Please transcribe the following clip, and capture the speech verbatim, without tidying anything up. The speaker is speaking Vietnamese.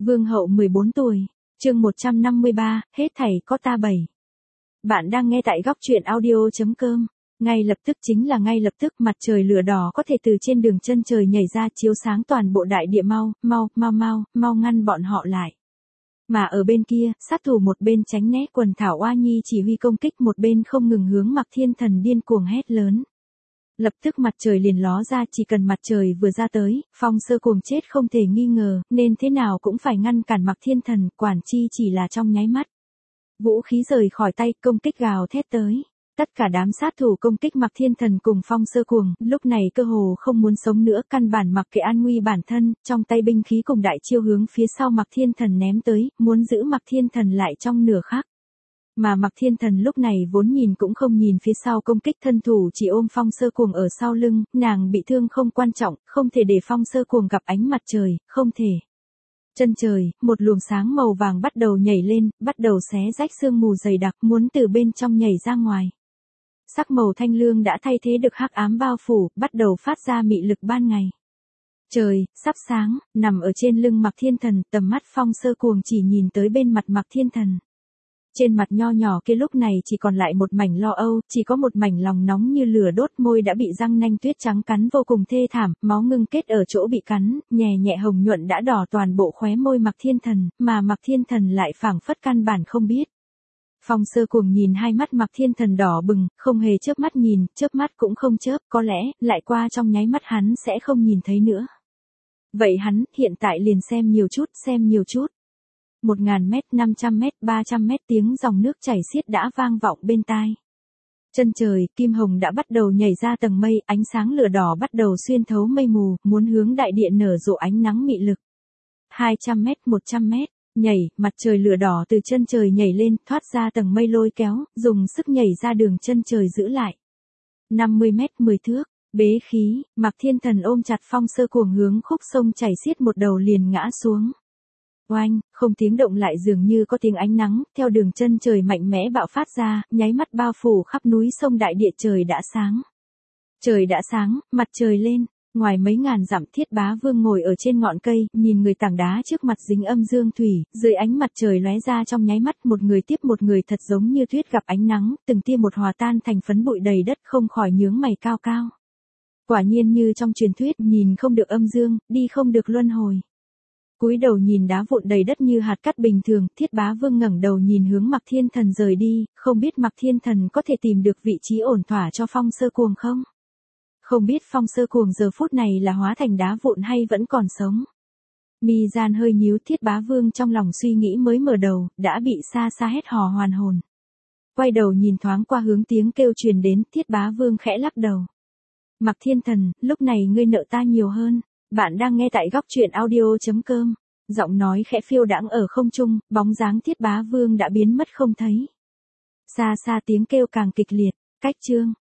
Vương hậu mười bốn tuổi, chương một trăm năm mươi ba, hết thảy có ta bảy. Bạn đang nghe tại góc truyện audio chấm com. Ngay lập tức chính là ngay lập tức mặt trời lửa đỏ có thể từ trên đường chân trời nhảy ra chiếu sáng toàn bộ đại địa mau, mau, mau mau, mau ngăn bọn họ lại. Mà ở bên kia, sát thủ một bên tránh né quần thảo oa nhi chỉ huy công kích một bên không ngừng hướng Mạc Thiên Thần điên cuồng hét lớn. Lập tức mặt trời liền ló ra, chỉ cần mặt trời vừa ra tới, Phong Sơ Cuồng chết không thể nghi ngờ, nên thế nào cũng phải ngăn cản Mạc Thiên Thần, quản chi chỉ là trong nháy mắt. Vũ khí rời khỏi tay, công kích gào thét tới. Tất cả đám sát thủ công kích Mạc Thiên Thần cùng Phong Sơ Cuồng, lúc này cơ hồ không muốn sống nữa, căn bản mặc kệ an nguy bản thân, trong tay binh khí cùng đại chiêu hướng phía sau Mạc Thiên Thần ném tới, muốn giữ Mạc Thiên Thần lại trong nửa khắc. Mà Mạc Thiên Thần lúc này vốn nhìn cũng không nhìn phía sau công kích, thân thủ chỉ ôm Phong Sơ Cuồng ở sau lưng, nàng bị thương không quan trọng, không thể để Phong Sơ Cuồng gặp ánh mặt trời, không thể. Chân trời, một luồng sáng màu vàng bắt đầu nhảy lên, bắt đầu xé rách sương mù dày đặc, muốn từ bên trong nhảy ra ngoài. Sắc màu thanh lương đã thay thế được hắc ám bao phủ, bắt đầu phát ra mị lực ban ngày. Trời, sắp sáng, nằm ở trên lưng Mạc Thiên Thần, tầm mắt Phong Sơ Cuồng chỉ nhìn tới bên mặt Mạc Thiên Thần. Trên mặt nho nhỏ kia lúc này chỉ còn lại một mảnh lo âu, chỉ có một mảnh lòng nóng như lửa đốt, môi đã bị răng nanh tuyết trắng cắn vô cùng thê thảm, máu ngưng kết ở chỗ bị cắn, nhẹ nhẹ hồng nhuận đã đỏ toàn bộ khóe môi Mạc Thiên Thần, mà Mạc Thiên Thần lại phảng phất căn bản không biết. Phong Sơ Cuồng nhìn hai mắt Mạc Thiên Thần đỏ bừng, không hề chớp mắt nhìn, chớp mắt cũng không chớp, có lẽ, lại qua trong nháy mắt hắn sẽ không nhìn thấy nữa. Vậy hắn, hiện tại liền xem nhiều chút, xem nhiều chút. Một ngàn mét, năm trăm mét, ba trăm mét tiếng dòng nước chảy xiết đã vang vọng bên tai. Chân trời, kim hồng đã bắt đầu nhảy ra tầng mây, ánh sáng lửa đỏ bắt đầu xuyên thấu mây mù, muốn hướng đại địa nở rộ ánh nắng mị lực. hai trăm mét, một trăm mét, nhảy, mặt trời lửa đỏ từ chân trời nhảy lên, thoát ra tầng mây lôi kéo, dùng sức nhảy ra đường chân trời giữ lại. năm mươi mét, mười thước, bế khí, Mạc Thiên Thần ôm chặt Phong Sơ Cuồng hướng khúc sông chảy xiết một đầu liền ngã xuống. Oanh, không tiếng động lại dường như có tiếng ánh nắng, theo đường chân trời mạnh mẽ bạo phát ra, nháy mắt bao phủ khắp núi sông đại địa. Trời đã sáng. Trời đã sáng, mặt trời lên, ngoài mấy ngàn dặm Thiết Bá Vương ngồi ở trên ngọn cây, nhìn người tảng đá trước mặt dính âm dương thủy, dưới ánh mặt trời lóe ra trong nháy mắt, một người tiếp một người thật giống như tuyết gặp ánh nắng, từng tia một hòa tan thành phấn bụi đầy đất, không khỏi nhướng mày cao cao. Quả nhiên như trong truyền thuyết, nhìn không được âm dương, đi không được luân hồi. Cúi đầu nhìn đá vụn đầy đất như hạt cát bình thường, Thiết Bá Vương ngẩng đầu nhìn hướng Mạc Thiên Thần rời đi, không biết Mạc Thiên Thần có thể tìm được vị trí ổn thỏa cho Phong Sơ Cuồng không? Không biết Phong Sơ Cuồng giờ phút này là hóa thành đá vụn hay vẫn còn sống? Mi gian hơi nhíu, Thiết Bá Vương trong lòng suy nghĩ mới mở đầu, đã bị xa xa hét hò hoàn hồn. Quay đầu nhìn thoáng qua hướng tiếng kêu truyền đến, Thiết Bá Vương khẽ lắc đầu. Mạc Thiên Thần, lúc này ngươi nợ ta nhiều hơn. Bạn đang nghe tại góc truyện audio chấm com. Giọng nói khẽ phiêu đãng ở không trung, bóng dáng Thiết Bá Vương đã biến mất không thấy. Xa xa tiếng kêu càng kịch liệt, cách chương.